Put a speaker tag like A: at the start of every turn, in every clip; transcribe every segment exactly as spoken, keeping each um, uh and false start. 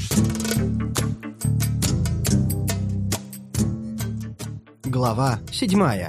A: Глава седьмая.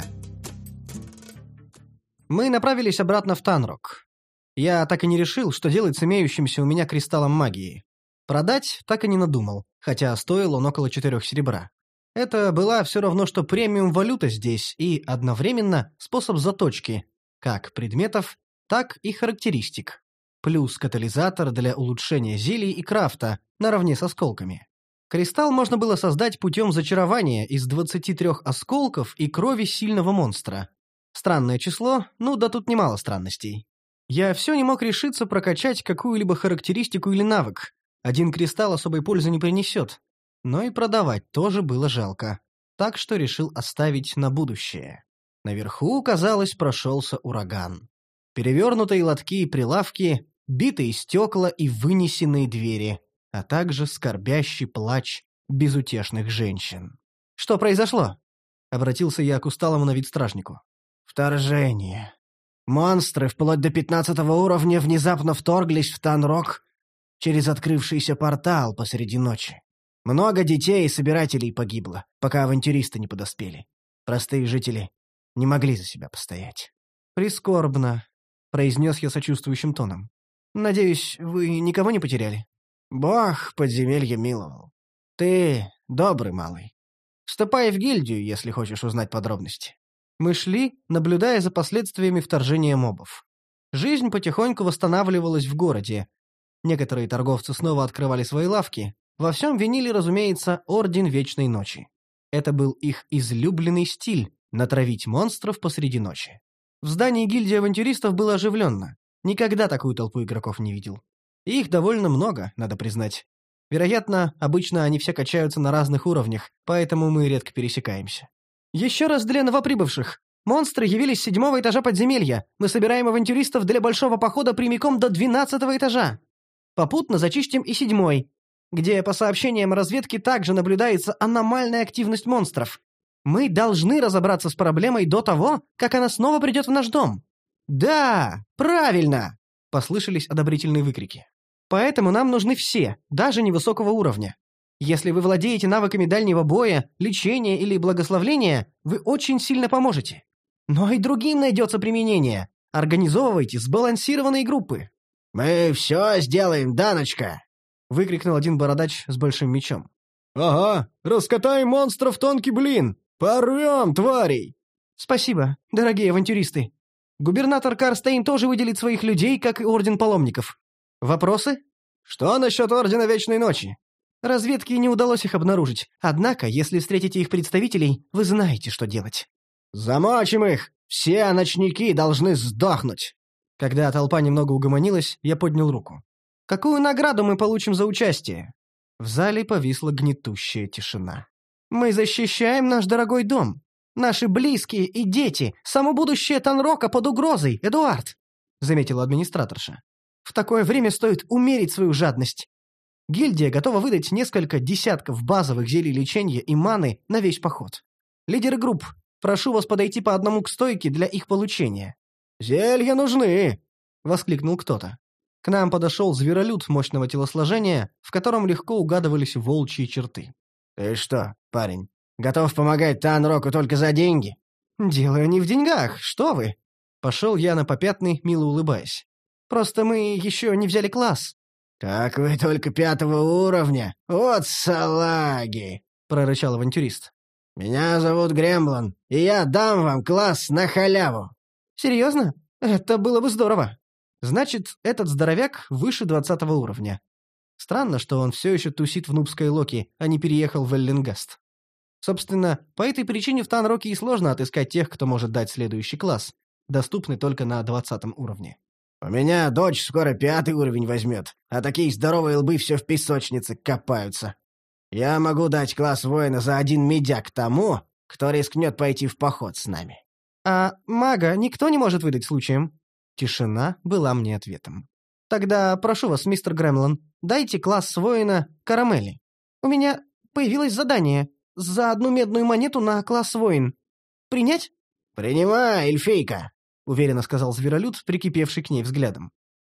A: Мы направились обратно в Танрок. Я так и не решил, что делать с имеющимся у меня кристаллом магии. Продать так и не надумал, хотя стоил он около четырех серебра. Это была все равно, что премиум-валюта здесь и, одновременно, способ заточки, как предметов, так и характеристик. Плюс катализатор для улучшения зелий и крафта, наравне с осколками. Кристалл можно было создать путем зачарования из двадцати трёх осколков и крови сильного монстра. Странное число, ну да тут немало странностей. Я все не мог решиться прокачать какую-либо характеристику или навык. Один кристалл особой пользы не принесет. Но и продавать тоже было жалко. Так что решил оставить на будущее. Наверху, казалось, прошелся ураган. Перевернутые лотки и прилавки, битые стекла и вынесенные двери, а также скорбящий плач безутешных женщин. «Что произошло?» — обратился я к усталому на вид стражнику. «Вторжение. Монстры вплоть до пятнадцатого уровня внезапно вторглись в Танрок через открывшийся портал посреди ночи. Много детей и собирателей погибло, пока авантюристы не подоспели. Простые жители не могли за себя постоять». «Прискорбно», — произнес я сочувствующим тоном. «Надеюсь, вы никого не потеряли?» «Бог подземелья миловал. Ты добрый малый. Вступай в гильдию, если хочешь узнать подробности». Мы шли, наблюдая за последствиями вторжения мобов. Жизнь потихоньку восстанавливалась в городе. Некоторые торговцы снова открывали свои лавки. Во всем винили, разумеется, Орден Вечной Ночи. Это был их излюбленный стиль — натравить монстров посреди ночи. В здании гильдии авантюристов было оживленно. Никогда такую толпу игроков не видел. И их довольно много, надо признать. Вероятно, обычно они все качаются на разных уровнях, поэтому мы редко пересекаемся. «Еще раз для новоприбывших. Монстры явились с седьмого этажа подземелья. Мы собираем авантюристов для большого похода прямиком до двенадцатого этажа. Попутно зачистим и седьмой, где, по сообщениям разведки, также наблюдается аномальная активность монстров. Мы должны разобраться с проблемой до того, как она снова придет в наш дом». «Да, правильно!» — послышались одобрительные выкрики. «Поэтому нам нужны все, даже невысокого уровня. Если вы владеете навыками дальнего боя, лечения или благословления, вы очень сильно поможете. Но и другим найдется применение. Организовывайте сбалансированные группы». «Мы все сделаем, Даночка!» — выкрикнул один бородач с большим мечом. «Ага, раскатаем монстров тонкий блин! Порвем, тварей!» «Спасибо, дорогие авантюристы. Губернатор Карстейн тоже выделит своих людей, как и Орден Паломников. Вопросы?» «Что насчет Ордена Вечной Ночи?» «Разведке не удалось их обнаружить. Однако, если встретите их представителей, вы знаете, что делать». «Замочим их! Все ночники должны сдохнуть!» Когда толпа немного угомонилась, я поднял руку. «Какую награду мы получим за участие?» В зале повисла гнетущая тишина. «Мы защищаем наш дорогой дом. Наши близкие и дети, само будущее Танрока под угрозой, Эдуард», — заметила администраторша. «В такое время стоит умерить свою жадность. Гильдия готова выдать несколько десятков базовых зелий лечения и маны на весь поход. Лидеры групп, прошу вас подойти по одному к стойке для их получения». «Зелья нужны!» — воскликнул кто-то. К нам подошел зверолюд мощного телосложения, в котором легко угадывались волчьи черты. «Ты что, парень, готов помогать Танроку только за деньги?» «Дело не в деньгах, что вы!» Пошел я на попятный, мило улыбаясь. «Просто мы еще не взяли класс». «Как вы только пятого уровня? Вот салаги!» — прорычал авантюрист. «Меня зовут Гремблон, и я дам вам класс на халяву». «Серьезно? Это было бы здорово. Значит, этот здоровяк выше двадцатого уровня. Странно, что он все еще тусит в нубской Локи, а не переехал в Эллингаст. Собственно, по этой причине в Танроке и сложно отыскать тех, кто может дать следующий класс, доступный только на двадцатом уровне». «У меня дочь скоро пятый уровень возьмет, а такие здоровые лбы все в песочнице копаются. Я могу дать класс воина за один медяк тому, кто рискнет пойти в поход с нами». «А мага никто не может выдать случаем?» Тишина была мне ответом. «Тогда прошу вас, мистер Гремлон, дайте класс воина Карамели. У меня появилось задание за одну медную монету на класс воин. Принять?» «Принимай, эльфейка», — уверенно сказал зверолюд, прикипевший к ней взглядом.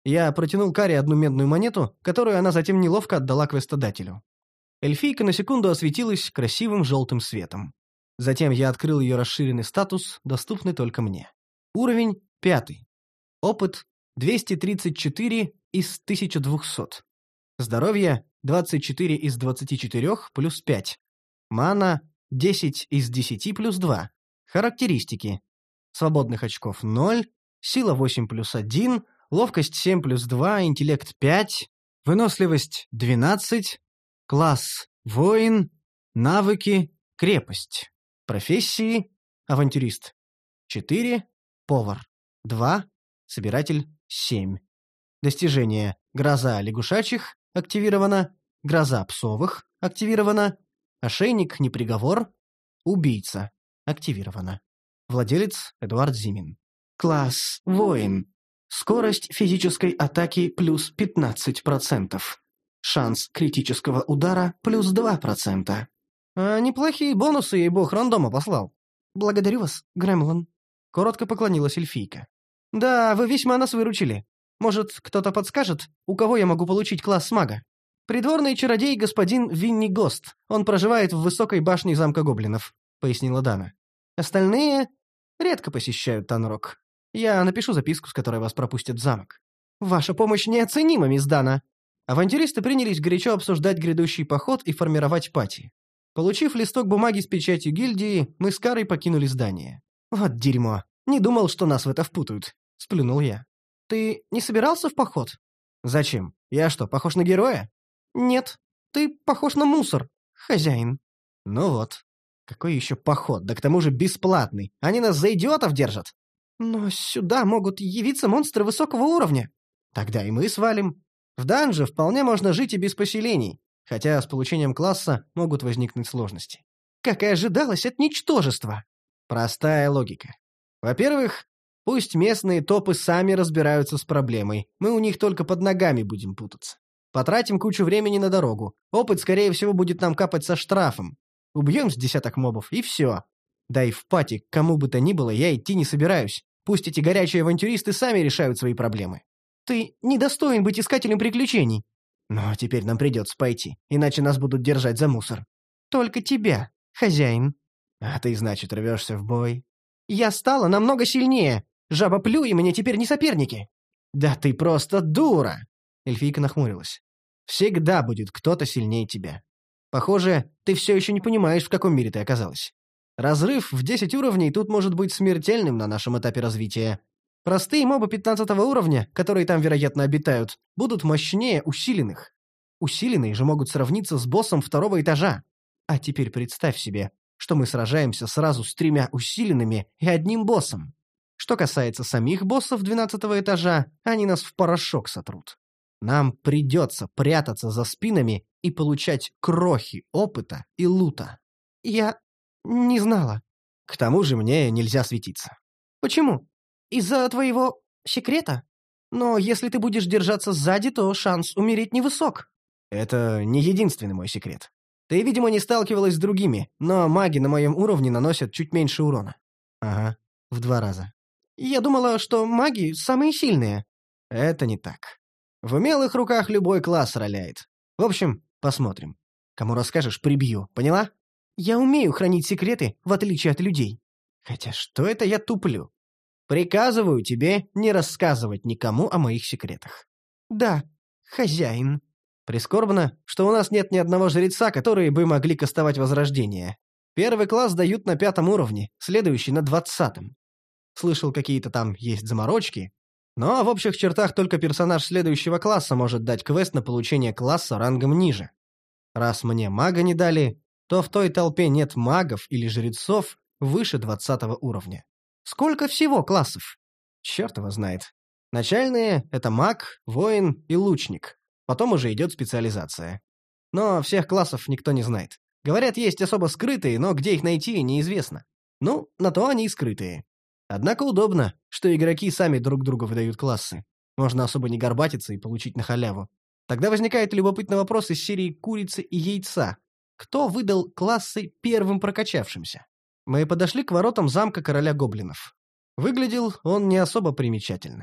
A: Я протянул Каре одну медную монету, которую она затем неловко отдала квестодателю. Эльфийка на секунду осветилась красивым желтым светом. Затем я открыл ее расширенный статус, доступный только мне. Уровень пятый. Опыт двести тридцать четыре из тысячи двухсот. Здоровье двадцать четыре из двадцати четырёх плюс пять. Мана десять из десяти плюс два. Характеристики. Свободных очков ноль, сила восемь плюс один, ловкость семь плюс два, интеллект пять, выносливость двенадцать, класс воин, навыки крепость. Профессии авантюрист четыре, повар два, собиратель семь. Достижения: гроза лягушачьих активирована, гроза псовых активирована, ошейник неприговор, убийца активирована. Владелец Эдуард Зимин. Класс воин. Скорость физической атаки плюс пятнадцать процентов. Шанс критического удара плюс два процента. А неплохие бонусы ей бог рандома послал. Благодарю вас, Гремлин. Коротко поклонилась эльфийка. Да, вы весьма нас выручили. Может, кто-то подскажет, у кого я могу получить класс мага? Придворный чародей господин Винни Гост. Он проживает в высокой башне замка гоблинов, пояснила Дана. Остальные редко посещают Танрок. Я напишу записку, с которой вас пропустят в замок. Ваша помощь неоценима, мисс Дана. Авантюристы принялись горячо обсуждать грядущий поход и формировать пати. Получив листок бумаги с печатью гильдии, мы с Карой покинули здание. Вот дерьмо. Не думал, что нас в это впутают. Сплюнул я. Ты не собирался в поход? Зачем? Я что, похож на героя? Нет. Ты похож на мусор, хозяин. Ну вот. Какой еще поход? Да к тому же бесплатный. Они нас за идиотов держат. Но сюда могут явиться монстры высокого уровня. Тогда и мы свалим. В данже вполне можно жить и без поселений, хотя с получением класса могут возникнуть сложности. Как и ожидалось от ничтожества. Простая логика. Во-первых, пусть местные топы сами разбираются с проблемой, мы у них только под ногами будем путаться. Потратим кучу времени на дорогу, опыт, скорее всего, будет нам капать со штрафом. Убьем с десяток мобов, и все. Да и в пати к кому бы то ни было я идти не собираюсь. Пусть эти горячие авантюристы сами решают свои проблемы. Ты недостоин быть искателем приключений. Но теперь нам придется пойти, иначе нас будут держать за мусор. Только тебя, хозяин. А ты, значит, рвешься в бой? Я стала намного сильнее. Жаба Плю и мне теперь не соперники. Да ты просто дура. Эльфийка нахмурилась. Всегда будет кто-то сильнее тебя. Похоже, ты все еще не понимаешь, в каком мире ты оказалась. Разрыв в десять уровней тут может быть смертельным на нашем этапе развития. Простые мобы пятнадцатого уровня, которые там, вероятно, обитают, будут мощнее усиленных. Усиленные же могут сравниться с боссом второго этажа. А теперь представь себе, что мы сражаемся сразу с тремя усиленными и одним боссом. Что касается самих боссов двенадцатого этажа, они нас в порошок сотрут. Нам придется прятаться за спинами и получать крохи опыта и лута. Я не знала. К тому же мне нельзя светиться. Почему? Из-за твоего секрета? Но если ты будешь держаться сзади, то шанс умереть невысок. Это не единственный мой секрет. Ты, видимо, не сталкивалась с другими, но маги на моем уровне наносят чуть меньше урона. Ага, в два раза. Я думала, что маги самые сильные. Это не так. В умелых руках любой класс роляет. В общем, посмотрим. Кому расскажешь, прибью, поняла? Я умею хранить секреты, в отличие от людей. Хотя что это я туплю? Приказываю тебе не рассказывать никому о моих секретах. Да, хозяин. Прискорбно, что у нас нет ни одного жреца, которые бы могли кастовать возрождение. Первый класс дают на пятом уровне, следующий на двадцатом. Слышал, какие-то там есть заморочки. Но в общих чертах только персонаж следующего класса может дать квест на получение класса рангом ниже. Раз мне мага не дали, то в той толпе нет магов или жрецов выше двадцатого уровня. Сколько всего классов? Черт его знает. Начальные — это маг, воин и лучник. Потом уже идет специализация. Но всех классов никто не знает. Говорят, есть особо скрытые, но где их найти, неизвестно. Ну, на то они и скрытые. Однако удобно, что игроки сами друг другу выдают классы. Можно особо не горбатиться и получить на халяву. Тогда возникает любопытный вопрос из серии «Курицы и яйца». Кто выдал классы первым прокачавшимся? Мы подошли к воротам замка короля гоблинов. Выглядел он не особо примечательно.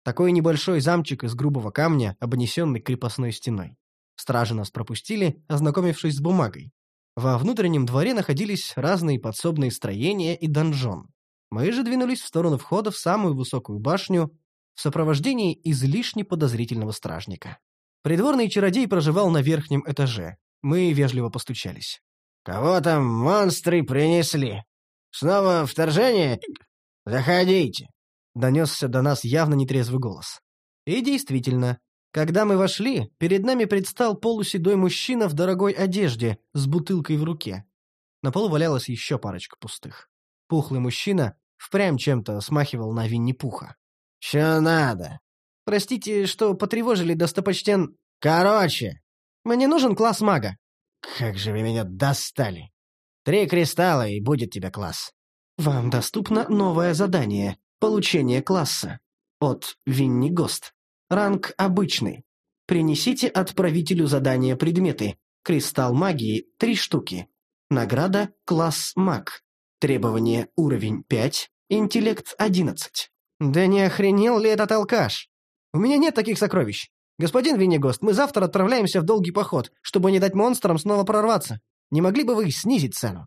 A: Такой небольшой замчик из грубого камня, обнесенный крепостной стеной. Стражи нас пропустили, ознакомившись с бумагой. Во внутреннем дворе находились разные подсобные строения и донжон. Мы же двинулись в сторону входа в самую высокую башню в сопровождении излишне подозрительного стражника. Придворный чародей проживал на верхнем этаже. Мы вежливо постучались.
B: «Кого там монстры принесли? Снова вторжение? Заходите!»
A: Донесся до нас явно нетрезвый голос. И действительно, когда мы вошли, перед нами предстал полуседой мужчина в дорогой одежде с бутылкой в руке. На полу валялась еще парочка пустых. Пухлый мужчина впрямь чем-то смахивал на Винни-Пуха.
B: «Чё надо?»
A: «Простите, что потревожили, достопочтен...»
B: «Короче!»
A: «Мне нужен класс мага».
B: «Как же вы меня достали! Три кристалла, и будет тебе класс».
A: «Вам доступно новое задание. Получение класса. От Винни Гост. Ранг обычный. Принесите отправителю задания предметы. Кристалл магии – три штуки. Награда – класс маг. Требование – уровень пять, интеллект одиннадцать». «Да не охренел ли этот алкаш? У меня нет таких сокровищ. Господин Виннигост, мы завтра отправляемся в долгий поход, чтобы не дать монстрам снова прорваться. Не могли бы вы снизить цену?»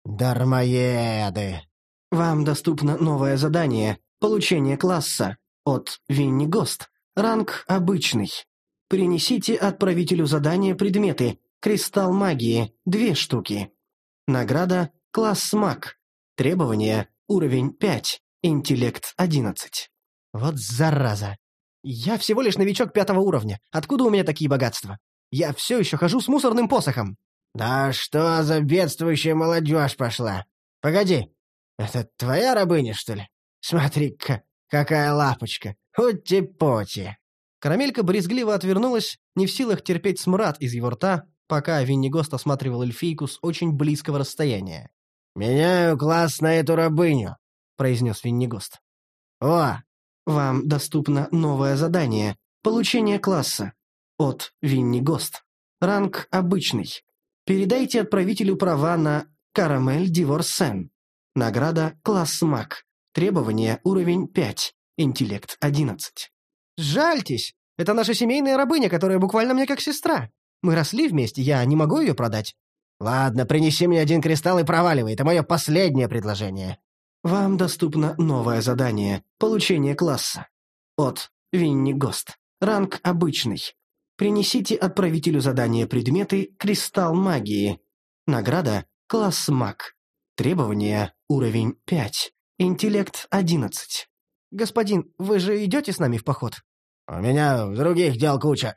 B: «Дармоеды!»
A: «Вам доступно новое задание. Получение класса. От Виннигост. Ранг обычный. Принесите отправителю задания предметы. Кристалл магии – две штуки. Награда – класс маг. Требование – уровень пять, интеллект одиннадцать». Вот зараза. Я всего лишь новичок пятого уровня. Откуда у меня такие богатства? Я все еще хожу с мусорным посохом.
B: «Да что за бедствующая молодежь пошла? Погоди, это твоя рабыня, что ли? Смотри-ка, какая лапочка! Ути-поти!»
A: Карамелька брезгливо отвернулась, не в силах терпеть смрад из его рта, пока Виннигост осматривал эльфийку с очень близкого расстояния.
B: «Меняю класс на эту рабыню»,
A: — произнес Виннигост.
B: «О!»
A: «Вам доступно новое задание. Получение класса. От Виннигост. Ранг обычный. Передайте отправителю права на Карамель Диворсен. Награда – класс маг. Требование – уровень пять, интеллект одиннадцать». «Жальтесь! Это наша семейная рабыня, которая буквально мне как сестра. Мы росли вместе, я не могу ее продать».
B: «Ладно, принеси мне один кристалл и проваливай. Это мое последнее предложение».
A: «Вам доступно новое задание. Получение класса. От Виннигост. Ранг обычный. Принесите отправителю задания предметы «Кристалл магии». Награда – класс маг. Требование – уровень пять, интеллект одиннадцать». «Господин, вы же идете с нами в поход?»
B: «У меня других дел куча».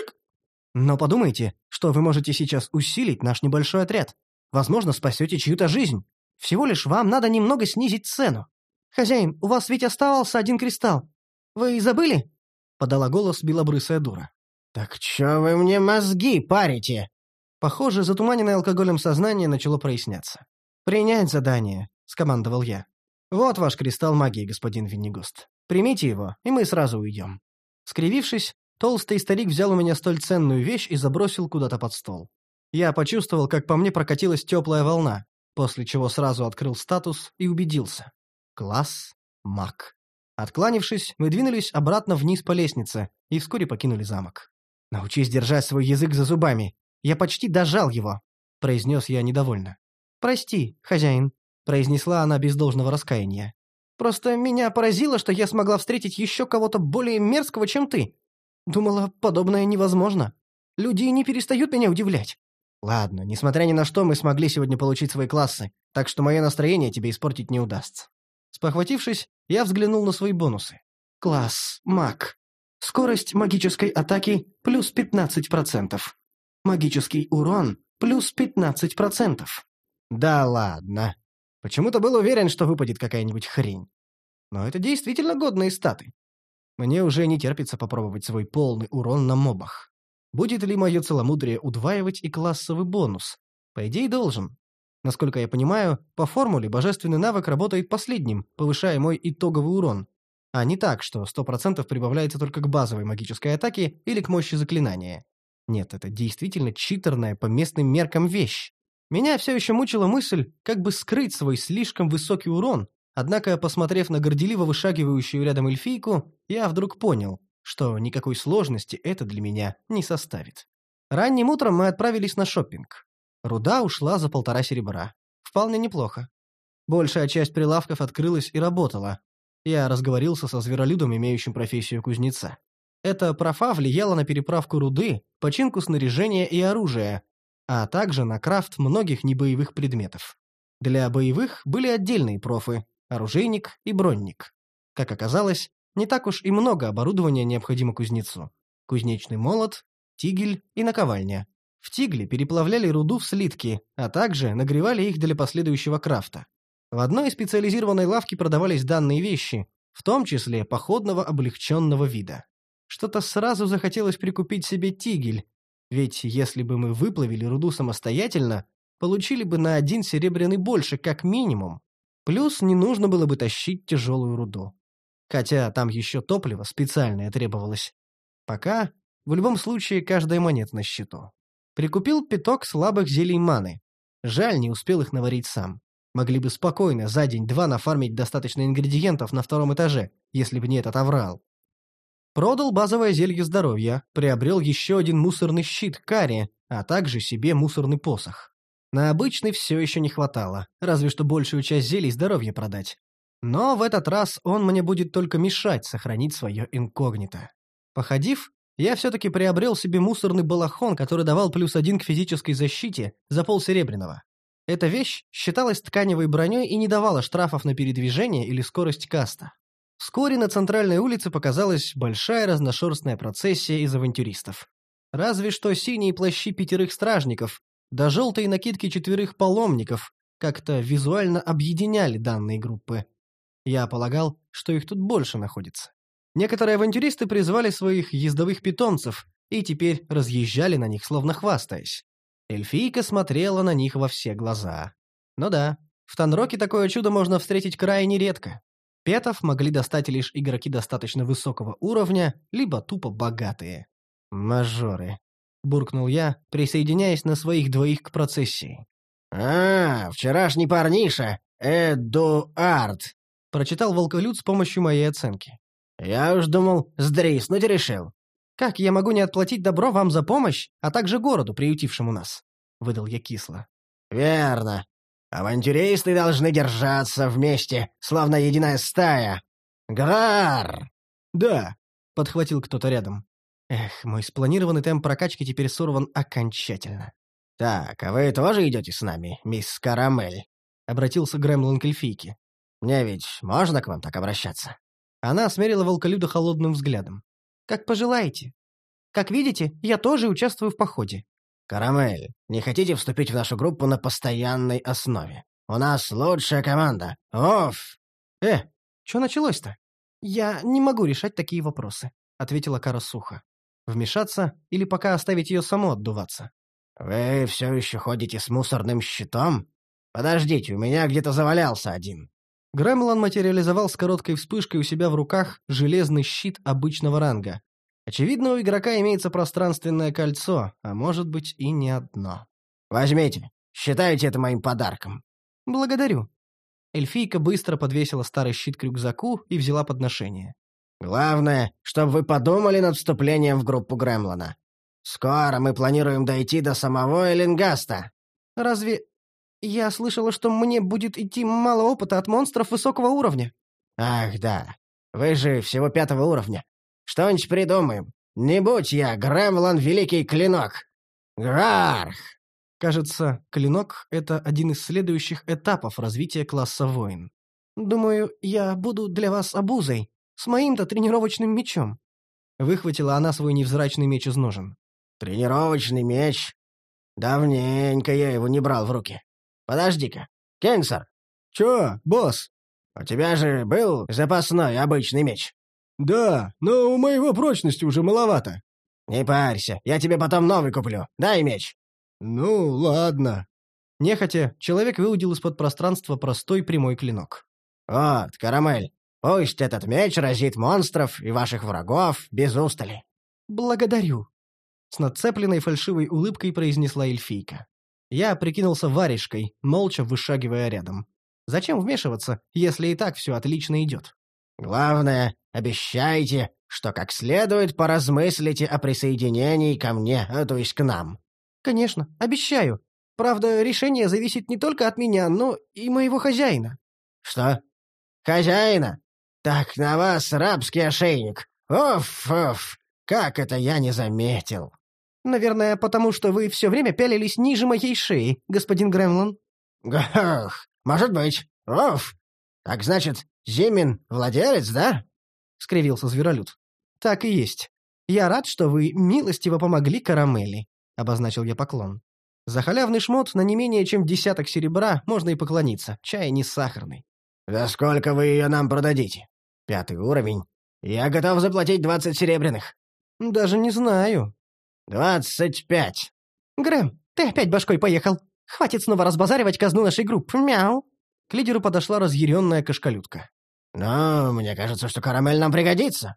A: «Но подумайте, что вы можете сейчас усилить наш небольшой отряд. Возможно, спасете чью-то жизнь. Всего лишь вам надо немного снизить цену. Хозяин, у вас ведь оставался один кристалл. Вы забыли?» — подала голос белобрысая дура.
B: «Так чё вы мне мозги парите?»
A: Похоже, затуманенное алкоголем сознание начало проясняться. «Принять задание», — скомандовал я. «Вот ваш кристалл магии, господин Виннигост. Примите его, и мы сразу уйдем». Скривившись, толстый старик взял у меня столь ценную вещь и забросил куда-то под стол. Я почувствовал, как по мне прокатилась теплая волна, после чего сразу открыл статус и убедился. Класс маг. Откланившись, мы двинулись обратно вниз по лестнице и вскоре покинули замок. «Научись держать свой язык за зубами. Я почти дожал его», — произнес я недовольно. «Прости, хозяин», — произнесла она без должного раскаяния. «Просто меня поразило, что я смогла встретить еще кого-то более мерзкого, чем ты. Думала, подобное невозможно. Люди не перестают меня удивлять». «Ладно, несмотря ни на что, мы смогли сегодня получить свои классы, так что мое настроение тебе испортить не удастся». Спохватившись, я взглянул на свои бонусы. Класс маг. Скорость магической атаки плюс пятнадцать процентов. Магический урон плюс пятнадцать процентов. Да ладно. Почему-то был уверен, что выпадет какая-нибудь хрень. Но это действительно годные статы. Мне уже не терпится попробовать свой полный урон на мобах. Будет ли мое целомудрие удваивать и классовый бонус? По идее, должен. Насколько я понимаю, по формуле божественный навык работает последним, повышая мой итоговый урон. А не так, что сто процентов прибавляется только к базовой магической атаке или к мощи заклинания. Нет, это действительно читерная по местным меркам вещь. Меня все еще мучила мысль, как бы скрыть свой слишком высокий урон, Однако, посмотрев на горделиво вышагивающую рядом эльфийку, я вдруг понял, что никакой сложности это для меня не составит. Ранним утром мы отправились на шоппинг. Руда ушла за полтора серебра. Вполне неплохо. Большая часть прилавков открылась и работала. Я разговорился со зверолюдом, имеющим профессию кузнеца. Эта профа влияла на переправку руды, починку снаряжения и оружия, а также на крафт многих небоевых предметов. Для боевых были отдельные профы – оружейник и бронник. Как оказалось, не так уж и много оборудования необходимо кузнецу. Кузнечный молот, тигель и наковальня. В тигле переплавляли руду в слитки, а также нагревали их для последующего крафта. В одной специализированной лавке продавались данные вещи, в том числе походного облегченного вида. Что-то сразу захотелось прикупить себе тигель, ведь если бы мы выплавили руду самостоятельно, получили бы на один серебряный больше, как минимум. Плюс не нужно было бы тащить тяжелую руду. Хотя там еще топливо специальное требовалось. Пока, в любом случае, каждая монета на счету. Прикупил пяток слабых зелий маны. Жаль, не успел их наварить сам. Могли бы спокойно за день-два нафармить достаточно ингредиентов на втором этаже, если бы не этот аврал. Продал базовое зелье здоровья, приобрел еще один мусорный щит карри, а также себе мусорный посох. На обычный все еще не хватало, разве что большую часть зелий здоровья продать. Но в этот раз он мне будет только мешать сохранить свое инкогнито. Походив, я все-таки приобрел себе мусорный балахон, который давал плюс один к физической защите за полсеребряного. Эта вещь считалась тканевой броней и не давала штрафов на передвижение или скорость каста. Вскоре на центральной улице показалась большая разношерстная процессия из авантюристов. Разве что синие плащи пятерых стражников, да желтые накидки четверых паломников как-то визуально объединяли данные группы. Я полагал, что их тут больше находится. Некоторые авантюристы призвали своих ездовых питомцев и теперь разъезжали на них, словно хвастаясь. Эльфийка смотрела на них во все глаза. Ну да, в Танроке такое чудо можно встретить крайне редко. Петов могли достать лишь игроки достаточно высокого уровня, либо тупо богатые. «Мажоры», — буркнул я, присоединяясь на своих двоих к процессии.
B: «А, вчерашний парниша, Эдуард»,
A: — прочитал волколюд с помощью моей оценки.
B: «Я уж думал, сдриснуть решил».
A: «Как я могу не отплатить добро вам за помощь, а также городу, приютившему нас?» — выдал я кисло.
B: «Верно. Авантюристы должны держаться вместе, словно единая стая. Грар!»
A: «Да», — подхватил кто-то рядом. Эх, мой спланированный темп прокачки теперь сорван окончательно.
B: «Так, а вы тоже идете с нами, мисс Карамель?»
A: — обратился Гремлин к эльфийке.
B: «Мне ведь можно к вам так обращаться?»
A: Она смерила волколюда холодным взглядом. «Как пожелаете. Как видите, я тоже участвую в походе».
B: «Карамель, не хотите вступить в нашу группу на постоянной основе? У нас лучшая команда. Оф!»
A: «Э, что началось-то?» «Я не могу решать такие вопросы», — ответила Кара сухо. «Вмешаться или пока оставить ее саму отдуваться?»
B: «Вы все еще ходите с мусорным щитом? Подождите, у меня где-то завалялся один».
A: Гремлан материализовал с короткой вспышкой у себя в руках железный щит обычного ранга. Очевидно, у игрока имеется пространственное кольцо, а может быть и не одно.
B: «Возьмите, считайте это моим подарком».
A: «Благодарю». Эльфийка быстро подвесила старый щит к рюкзаку и взяла подношение.
B: «Главное, чтобы вы подумали над вступлением в группу Гремлана. Скоро мы планируем дойти до самого Эллингаста».
A: «Разве... Я слышала, что мне будет идти мало опыта от монстров высокого уровня».
B: «Ах, да. Вы же всего пятого уровня. Что-нибудь придумаем. Не будь я Гремлан Великий Клинок. Грарх!»
A: Кажется, клинок — это один из следующих этапов развития класса воин. «Думаю, я буду для вас обузой, с моим-то тренировочным мечом». Выхватила она свой невзрачный меч из ножен.
B: «Тренировочный меч? Давненько я его не брал в руки. Подожди-ка, Кенсер!»
A: «Чё, босс?»
B: «У тебя же был запасной обычный меч?»
A: «Да, но у моего прочности уже маловато».
B: «Не парься, я тебе потом новый куплю. Дай меч».
A: «Ну, ладно». Нехотя, человек выудил из-под пространства простой прямой клинок.
B: «Вот, Карамель, пусть этот меч разит монстров и ваших врагов без устали».
A: «Благодарю», — с нацепленной фальшивой улыбкой произнесла эльфийка. Я прикинулся варежкой, молча вышагивая рядом. Зачем вмешиваться, если и так все отлично идет?
B: Главное, обещайте, что как следует поразмыслите о присоединении ко мне, а то есть к нам.
A: Конечно, обещаю. Правда, решение зависит не только от меня, но и моего хозяина.
B: Что? Хозяина? Так на вас рабский ошейник. Оф-оф, как это я не заметил.
A: Наверное, потому что вы все время пялились ниже моей шеи, господин Гремлин.
B: Гах, может быть. Оф. Так значит, Зимин владелец, да?
A: — скривился Зверолюд. «Так и есть. Я рад, что вы милостиво помогли Карамели», — обозначил я поклон. «За халявный шмот на не менее чем десяток серебра можно и поклониться, чай не сахарный».
B: «За сколько вы ее нам продадите? Пятый уровень. Я готов заплатить двадцать серебряных».
A: «Даже не знаю».
B: «Двадцать пять».
A: «Грэм, ты опять башкой поехал. Хватит снова разбазаривать казну нашей группы. Мяу». К лидеру подошла разъяренная кошкалютка.
B: «Но мне кажется, что карамель нам пригодится».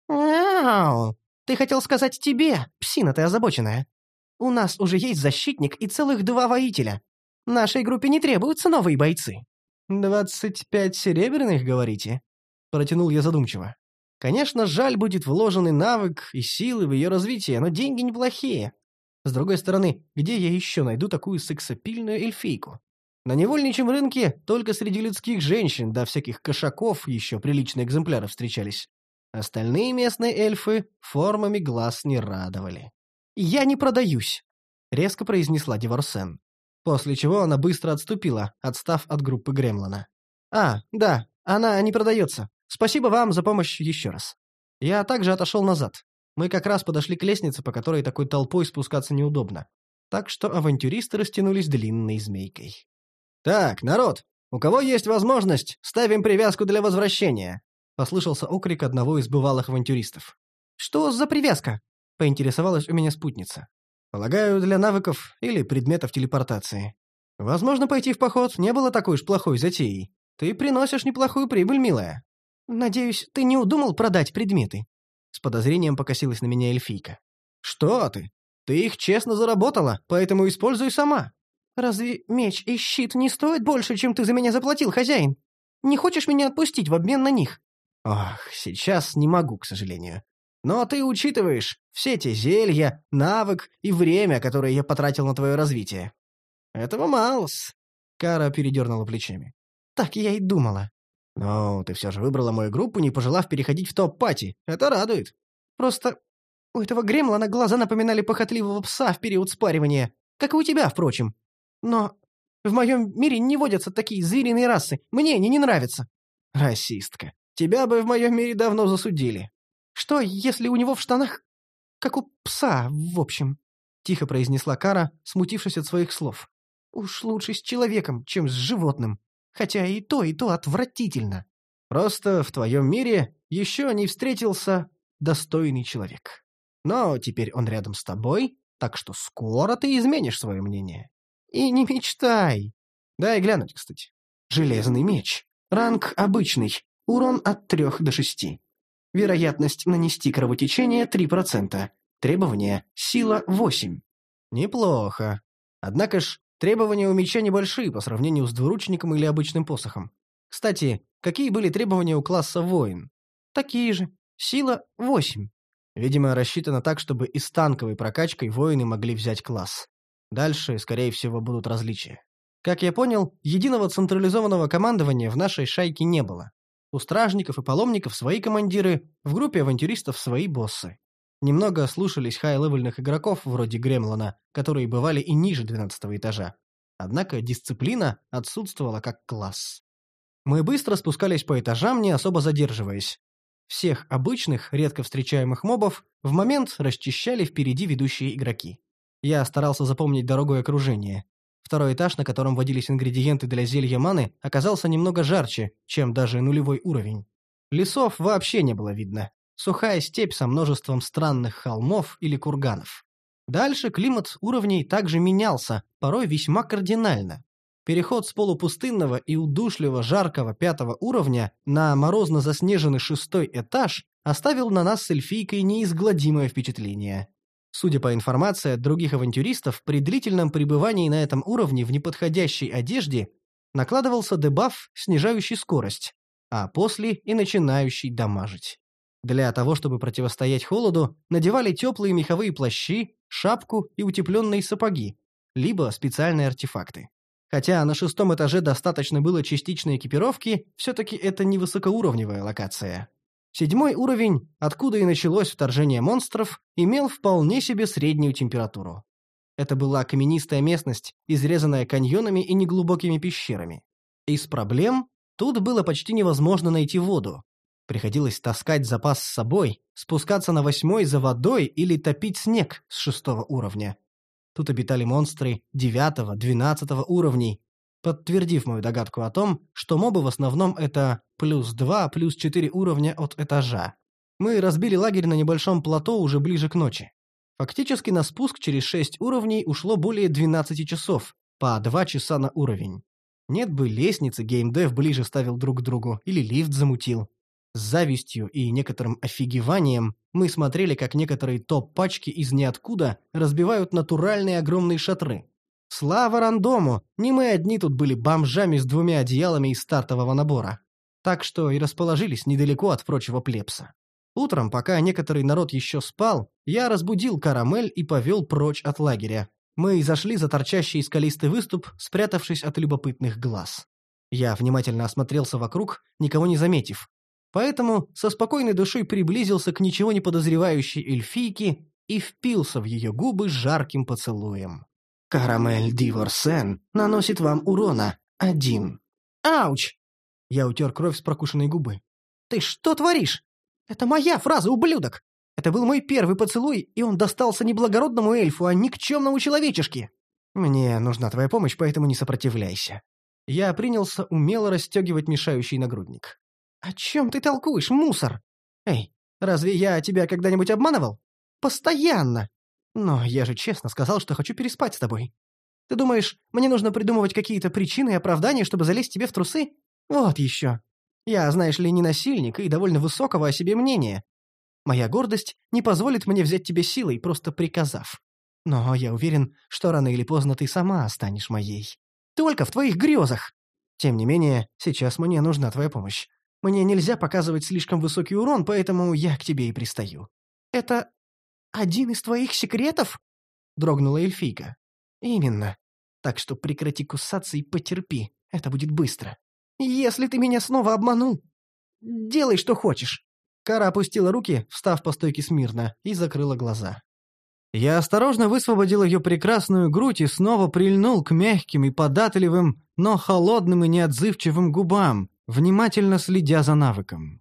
A: «Мяу! Ты хотел сказать тебе, псина ты озабоченная. У нас уже есть защитник и целых два воителя. Нашей группе не требуются новые бойцы». «Двадцать пять серебряных, говорите?» Протянул я задумчиво. «Конечно, жаль будет вложенный навык и силы в ее развитие, но деньги неплохие. С другой стороны, где я еще найду такую сексапильную эльфийку? На невольничьем рынке только среди людских женщин да всяких кошаков еще приличные экземпляры встречались. Остальные местные эльфы формами глаз не радовали. «Я не продаюсь», — резко произнесла Деварсен. После чего она быстро отступила, отстав от группы Гремлина. «А, да, она не продается. Спасибо вам за помощь еще раз». Я также отошел назад. Мы как раз подошли к лестнице, по которой такой толпой спускаться неудобно. Так что авантюристы растянулись длинной змейкой. «Так, народ, у кого есть возможность, ставим привязку для возвращения», — послышался окрик одного из бывалых авантюристов. «Что за привязка?» — поинтересовалась у меня спутница. «Полагаю, для навыков или предметов телепортации. Возможно, пойти в поход не было такой уж плохой затеей. Ты приносишь неплохую прибыль, милая». «Надеюсь, ты не удумал продать предметы?» С подозрением покосилась на меня эльфийка. «Что ты? Ты их честно заработала, поэтому используй сама». «Разве меч и щит не стоят больше, чем ты за меня заплатил, хозяин? Не хочешь меня отпустить в обмен на них?» «Ох, сейчас не могу, к сожалению. Но ты учитываешь все те зелья, навык и время, которое я потратил на твое развитие». «Этого мало-с», — Кара передернула плечами. «Так я и думала». «Ну, ты все же выбрала мою группу, не пожелав переходить в топ-пати. Это радует. Просто у этого гремлана глаза напоминали похотливого пса в период спаривания, как и у тебя, впрочем. Но в моем мире не водятся такие звериные расы. Мне они не нравятся». «Расистка. Тебя бы в моем мире давно засудили». «Что, если у него в штанах, как у пса, в общем?» — тихо произнесла Кара, смутившись от своих слов. «Уж лучше с человеком, чем с животным. Хотя и то, и то отвратительно. Просто в твоем мире еще не встретился достойный человек. Но теперь он рядом с тобой, так что скоро ты изменишь свое мнение. И не мечтай. Дай глянуть, кстати. Железный меч. Ранг обычный. Урон от трех до шести. Вероятность нанести кровотечение три процента. Требования сила восемь. Неплохо. Однако ж, требования у меча небольшие по сравнению с двуручником или обычным посохом. Кстати, какие были требования у класса воин? Такие же. Сила восемь. Видимо, рассчитано так, чтобы и с танковой прокачкой воины могли взять класс. Дальше, скорее всего, будут различия. Как я понял, единого централизованного командования в нашей шайке не было. У стражников и паломников свои командиры, в группе авантюристов свои боссы. Немного слушались хай-левельных игроков вроде Гремлана, которые бывали и ниже двенадцатого этажа. Однако дисциплина отсутствовала как класс. Мы быстро спускались по этажам, не особо задерживаясь. Всех обычных, редко встречаемых мобов в момент расчищали впереди ведущие игроки. Я старался запомнить дорогу и окружение. Второй этаж, на котором водились ингредиенты для зелья маны, оказался немного жарче, чем даже нулевой уровень. Лесов вообще не было видно. Сухая степь со множеством странных холмов или курганов. Дальше климат уровней также менялся, порой весьма кардинально. Переход с полупустынного и удушливо жаркого пятого уровня на морозно-заснеженный шестой этаж оставил на нас с эльфийкой неизгладимое впечатление. Судя по информации от других авантюристов, при длительном пребывании на этом уровне в неподходящей одежде Накладывался дебаф, снижающий скорость, а после и начинающий дамажить. Для того, чтобы противостоять холоду, надевали теплые меховые плащи, шапку и утепленные сапоги, либо специальные артефакты. Хотя на шестом этаже достаточно было частичной экипировки, все-таки это не высокоуровневая локация. Седьмой уровень, откуда и началось вторжение монстров, имел вполне себе среднюю температуру. Это была каменистая местность, изрезанная каньонами и неглубокими пещерами. Из проблем тут было почти невозможно найти воду. Приходилось таскать запас с собой, спускаться на восьмой за водой или топить снег с шестого уровня. Тут обитали монстры девятого, двенадцатого уровней, подтвердив мою догадку о том, что мобы в основном это плюс два, плюс четыре уровня от этажа. Мы разбили лагерь на небольшом плато уже ближе к ночи. Фактически на спуск через шесть уровней ушло более двенадцати часов, по два часа на уровень. Нет бы лестницы геймдев ближе ставил друг к другу или лифт замутил. С завистью и некоторым офигеванием мы смотрели, как некоторые топ-пачки из ниоткуда разбивают натуральные огромные шатры. Слава рандому, не мы одни тут были бомжами с двумя одеялами из стартового набора. Так что и расположились недалеко от прочего плебса. Утром, пока некоторый народ еще спал, я разбудил Карамель и повел прочь от лагеря. Мы зашли за торчащий скалистый выступ, спрятавшись от любопытных глаз. Я внимательно осмотрелся вокруг, никого не заметив. Поэтому со спокойной душой приблизился к ничего не подозревающей эльфийке и впился в ее губы жарким поцелуем. «Карамель Диворсен наносит вам урона. Один». «Ауч!» Я утер кровь с прокушенной губы. «Ты что творишь? Это моя фраза, ублюдок! Это был мой первый поцелуй, и он достался не благородному эльфу, а никчемному человечешке. Мне нужна твоя помощь, поэтому не сопротивляйся». Я принялся умело расстегивать мешающий нагрудник. «О чем ты толкуешь, мусор? Эй, разве я тебя когда-нибудь обманывал? Постоянно! Но я же честно сказал, что хочу переспать с тобой. Ты думаешь, мне нужно придумывать какие-то причины и оправдания, чтобы залезть тебе в трусы? Вот еще. Я, знаешь ли, не насильник и довольно высокого о себе мнения. Моя гордость не позволит мне взять тебя силой, просто приказав. Но я уверен, что рано или поздно ты сама станешь моей. Только в твоих грезах. Тем не менее, сейчас мне нужна твоя помощь. Мне нельзя показывать слишком высокий урон, поэтому я к тебе и пристаю. Это один из твоих секретов? Дрогнула эльфийка. Именно. Так что прекрати кусаться и потерпи. Это будет быстро. Если ты меня снова обманул, делай, что хочешь. Кара опустила руки, встав по стойке смирно, и закрыла глаза. Я осторожно высвободил ее прекрасную грудь и снова прильнул к мягким и податливым, но холодным и неотзывчивым губам, внимательно следя за навыком.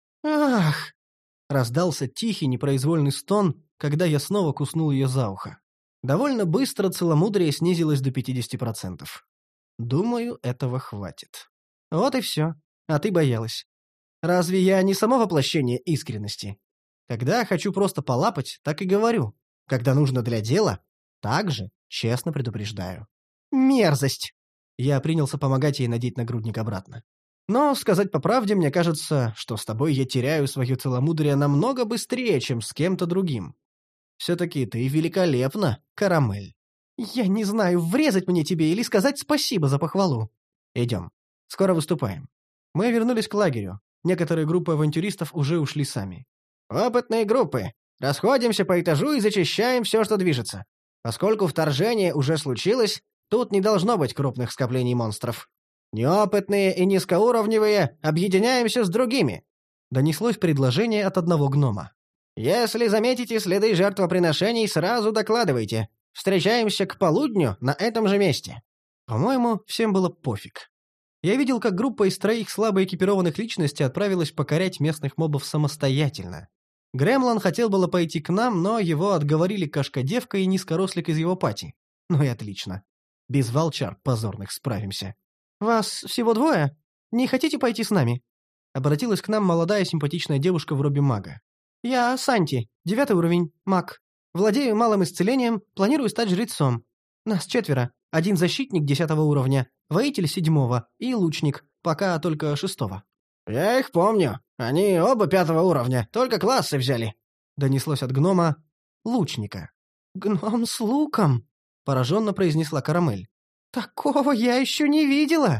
A: «Ах!» — раздался тихий непроизвольный стон, когда я снова куснул ее за ухо. Довольно быстро целомудрие снизилось до пятидесяти процентов. Думаю, этого хватит. Вот и все. А ты боялась. Разве я не само воплощение искренности? Когда хочу просто полапать, так и говорю. Когда нужно для дела, так же честно предупреждаю. Мерзость! Я принялся помогать ей надеть нагрудник обратно. Но, сказать по правде, мне кажется, что с тобой я теряю свое целомудрие намного быстрее, чем с кем-то другим. Все-таки ты великолепна, Карамель. Я не знаю, врезать мне тебе или сказать спасибо за похвалу. Идем. Скоро выступаем. Мы вернулись к лагерю. Некоторые группы авантюристов уже ушли сами. Опытные группы. Расходимся по этажу и зачищаем все, что движется. Поскольку вторжение уже случилось, тут не должно быть крупных скоплений монстров. Неопытные и низкоуровневые объединяемся с другими. Донеслось предложение от одного гнома. Если заметите следы жертвоприношений, сразу докладывайте. Встречаемся к полудню на этом же месте. По-моему, всем было пофиг. Я видел, как группа из троих слабо экипированных личностей отправилась покорять местных мобов самостоятельно. Гремлан хотел было пойти к нам, но его отговорили кашкадевка и низкорослик из его пати. Ну и отлично. Без волчар позорных справимся. «Вас всего двое? Не хотите пойти с нами?» Обратилась к нам молодая симпатичная девушка в робе мага. «Я Санти, девятый уровень, маг. Владею малым исцелением, планирую стать жрецом. Нас четверо. Один защитник десятого уровня, воитель седьмого и лучник, пока только шестого». «Я их помню. Они оба пятого уровня, только классы взяли», — донеслось от гнома лучника. «Гном с луком», — пораженно произнесла Карамель. «Такого я еще не видела!»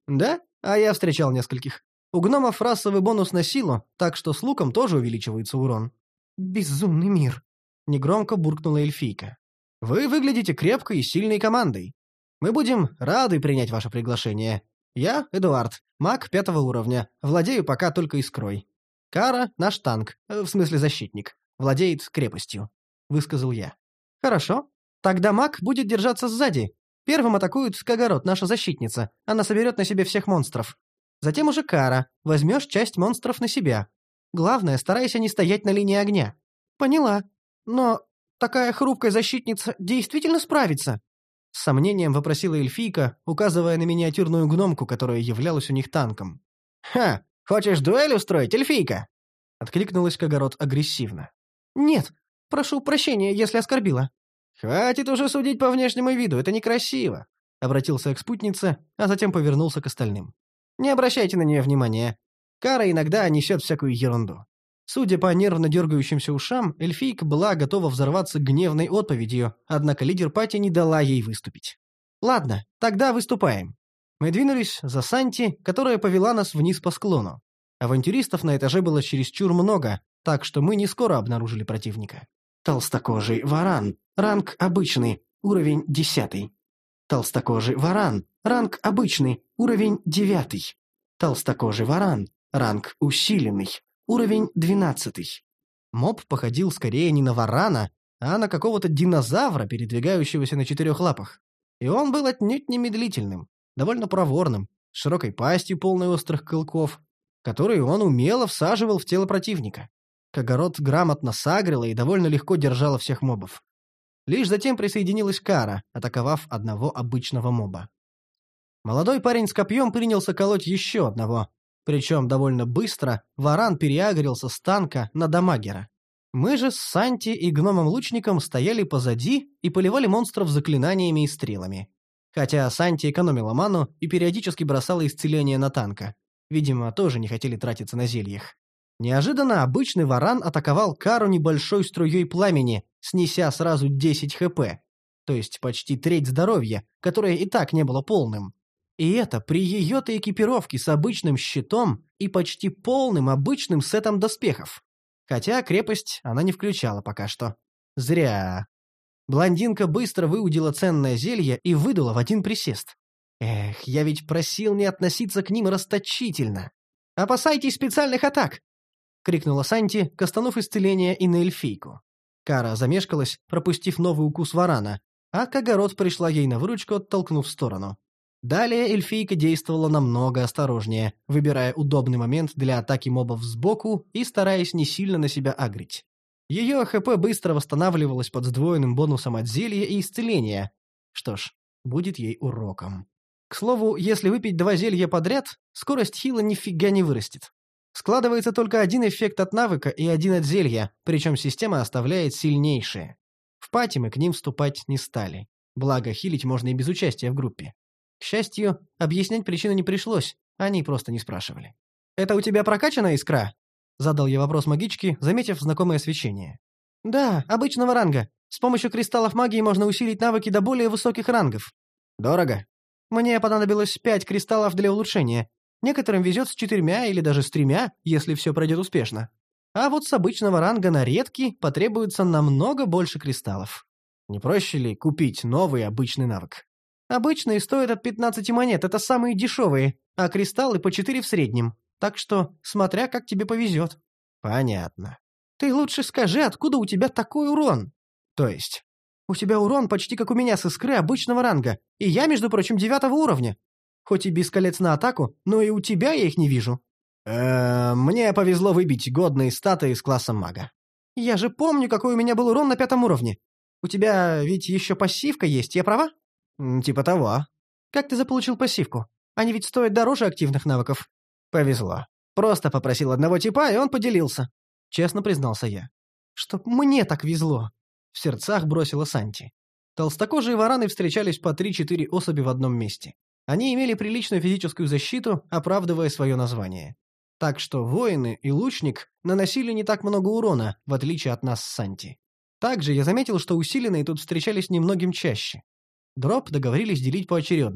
A: Да? А я встречал нескольких. У гномов расовый бонус на силу, так что с луком тоже увеличивается урон. Безумный мир. Негромко буркнула эльфийка. Вы выглядите крепкой и сильной командой. Мы будем рады принять ваше приглашение. Я, Эдуард, маг пятого уровня, владею пока только искрой. Кара — наш танк, э, в смысле защитник, владеет крепостью, высказал я. Хорошо. Тогда маг будет держаться сзади. Первым атакует Кагород, наша защитница. Она соберет на себе всех монстров. Затем уже Кара. Возьмешь часть монстров на себя. Главное, старайся не стоять на линии огня. Поняла. Но такая хрупкая защитница действительно справится? С сомнением вопросила эльфийка, указывая на миниатюрную гномку, которая являлась у них танком. «Ха! Хочешь дуэль устроить, эльфийка?» Откликнулась Кагород агрессивно. «Нет, прошу прощения, если оскорбила». «Хватит уже судить по внешнему виду, это некрасиво», — обратился к спутнице, а затем повернулся к остальным. «Не обращайте на нее внимания. Кара иногда несет всякую ерунду». Судя по нервно дергающимся ушам, эльфийка была готова взорваться гневной отповедью, однако лидер пати не дала ей выступить. «Ладно, тогда выступаем». Мы двинулись за Санти, которая повела нас вниз по склону. Авантюристов на этаже было чересчур много, так что мы не скоро обнаружили противника. Толстокожий варан, ранг обычный, уровень десятый. Толстокожий варан, ранг обычный, уровень девятый. Толстокожий варан, ранг усиленный, уровень двенадцатый. Моб походил скорее не на варана, а на какого-то динозавра, передвигающегося на четырех лапах. И он был отнюдь не медлительным, довольно проворным, с широкой пастью, полной острых клыков, которые он умело всаживал в тело противника. Кагород грамотно сагрила и довольно легко держала всех мобов. Лишь затем присоединилась Кара, атаковав одного обычного моба. Молодой парень с копьем принялся колоть еще одного, причем довольно быстро варан переагрился с танка на дамагера. Мы же с Санти и гномом-лучником стояли позади и поливали монстров заклинаниями и стрелами. Хотя Санти экономила ману и периодически бросала исцеление на танка. Видимо, тоже не хотели тратиться на зельях. Неожиданно обычный варан атаковал Кару небольшой струей пламени, снеся сразу десять хп, то есть почти треть здоровья, которое и так не было полным. И это при ее-то экипировке с обычным щитом и почти полным обычным сетом доспехов. Хотя крепость она не включала пока что. Зря. Блондинка быстро выудила ценное зелье и выдала в один присест. Эх, я ведь просил не относиться к ним расточительно. «Опасайтесь специальных атак!» — крикнула Санти, кастанув исцеление и на эльфийку. Кара замешкалась, пропустив новый укус варана, а Кагород пришла ей на выручку, оттолкнув в сторону. Далее эльфийка действовала намного осторожнее, выбирая удобный момент для атаки мобов сбоку и стараясь не сильно на себя агрить. Ее ХП быстро восстанавливалось под сдвоенным бонусом от зелья и исцеления. Что ж, будет ей уроком. К слову, если выпить два зелья подряд, скорость хила нифига не вырастет. Складывается только один эффект от навыка и один от зелья, причем система оставляет сильнейшие. В пати мы к ним вступать не стали. Благо, хилить можно и без участия в группе. К счастью, объяснять причину не пришлось, они просто не спрашивали. «Это у тебя прокачанная искра?» — задал я вопрос магичке, заметив знакомое свечение. «Да, обычного ранга. С помощью кристаллов магии можно усилить навыки до более высоких рангов». «Дорого?» «Мне понадобилось пять кристаллов для улучшения. Некоторым везет с четырьмя или даже с тремя, если все пройдет успешно. А вот с обычного ранга на редкий потребуется намного больше кристаллов. Не проще ли купить новый обычный навык? Обычные стоят от пятнадцати монет, это самые дешевые, а кристаллы по четыре в среднем. Так что, смотря как тебе повезет». «Понятно. Ты лучше скажи, откуда у тебя такой урон?» «То есть?» «У тебя урон почти как у меня с искры обычного ранга, и я, между прочим, девятого уровня. Хоть и без колец на атаку, но и у тебя я их не вижу». «Эээ, мне повезло выбить годные статы из класса мага». «Я же помню, какой у меня был урон на пятом уровне. У тебя ведь еще пассивка есть, я права?» «Типа того». «Как ты заполучил пассивку? Они ведь стоят дороже активных навыков». «Повезло. Просто попросил одного типа, и он поделился», — честно признался я. «Чтоб мне так везло», — в сердцах бросила Санти. Толстокожие вараны встречались по три-четыре особи в одном месте. Они имели приличную физическую защиту, оправдывая свое название. Так что воины и лучник наносили не так много урона, в отличие от нас с Санти. Также я заметил, что усиленные тут встречались немногим чаще. Дроп договорились делить поочередно,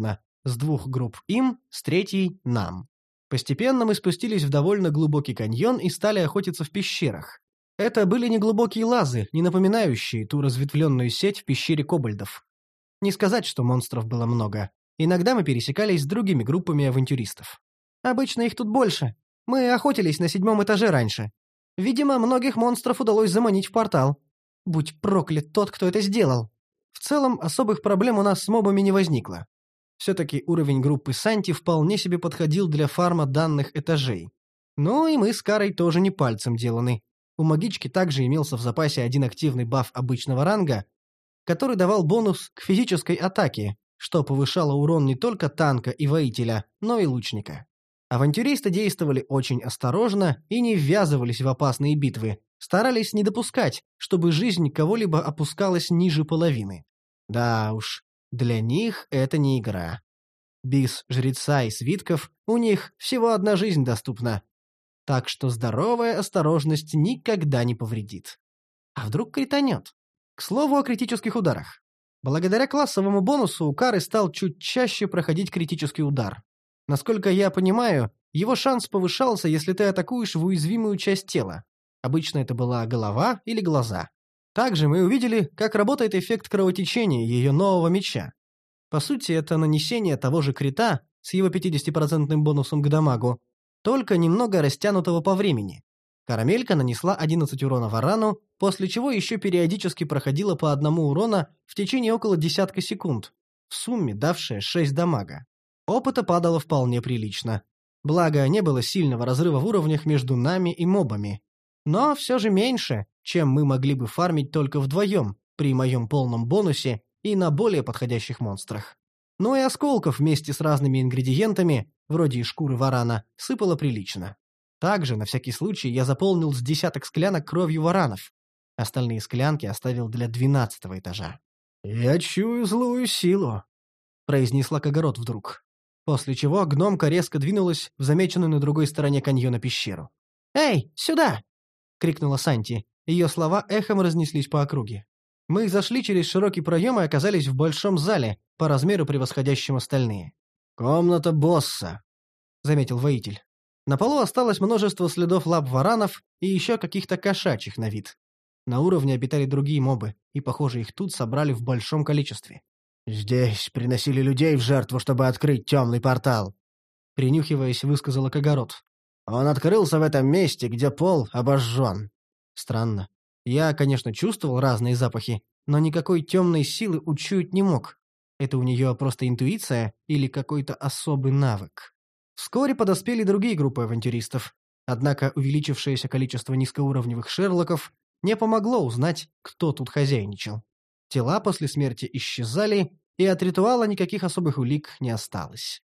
A: С двух групп им, с третьей — нам. Постепенно мы спустились в довольно глубокий каньон и стали охотиться в пещерах. Это были неглубокие лазы, не напоминающие ту разветвленную сеть в пещере кобальдов. Не сказать, что монстров было много. Иногда мы пересекались с другими группами авантюристов. Обычно их тут больше. Мы охотились на седьмом этаже раньше. Видимо, многих монстров удалось заманить в портал. Будь проклят тот, кто это сделал. В целом, особых проблем у нас с мобами не возникло. Все-таки уровень группы Санти вполне себе подходил для фарма данных этажей. Ну и мы с Карой тоже не пальцем деланы. У магички также имелся в запасе один активный баф обычного ранга, который давал бонус к физической атаке, что повышало урон не только танка и воителя, но и лучника. Авантюристы действовали очень осторожно и не ввязывались в опасные битвы, старались не допускать, чтобы жизнь кого-либо опускалась ниже половины. Да уж, для них это не игра. Без жреца и свитков у них всего одна жизнь доступна. Так что здоровая осторожность никогда не повредит. А вдруг кританет? К слову о критических ударах. Благодаря классовому бонусу у Кары стал чуть чаще проходить критический удар. Насколько я понимаю, его шанс повышался, если ты атакуешь в уязвимую часть тела. Обычно это была голова или глаза. Также мы увидели, как работает эффект кровотечения ее нового меча. По сути, это нанесение того же крита с его пятидесятипроцентным бонусом к дамагу, только немного растянутого по времени. Карамелька нанесла одиннадцать урона варану, после чего еще периодически проходила по одному урона в течение около десятка секунд, в сумме давшая шесть дамага. Опыта падало вполне прилично. Благо, не было сильного разрыва в уровнях между нами и мобами. Но все же меньше, чем мы могли бы фармить только вдвоем, при моем полном бонусе и на более подходящих монстрах. Ну и осколков вместе с разными ингредиентами, вроде и шкуры варана, сыпало прилично. Также, на всякий случай, я заполнил с десяток склянок кровью варанов. Остальные склянки оставил для двенадцатого этажа. «Я чую злую силу», — произнесла Кагород вдруг. После чего гномка резко двинулась в замеченную на другой стороне каньона пещеру. «Эй, сюда!» — крикнула Санти. Ее слова эхом разнеслись по округе. Мы зашли через широкий проем и оказались в большом зале, по размеру превосходящем остальные. «Комната босса», — заметил воитель. На полу осталось множество следов лап варанов и еще каких-то кошачьих на вид. На уровне обитали другие мобы, и, похоже, их тут собрали в большом количестве. «Здесь приносили людей в жертву, чтобы открыть темный портал», — принюхиваясь, высказала Кагород. «Он открылся в этом месте, где пол обожжен». Странно. Я, конечно, чувствовал разные запахи, но никакой темной силы учуять не мог. Это у нее просто интуиция или какой-то особый навык. Вскоре подоспели другие группы авантюристов, однако увеличившееся количество низкоуровневых шерлоков не помогло узнать, кто тут хозяйничал. Тела после смерти исчезали, и от ритуала никаких особых улик не осталось.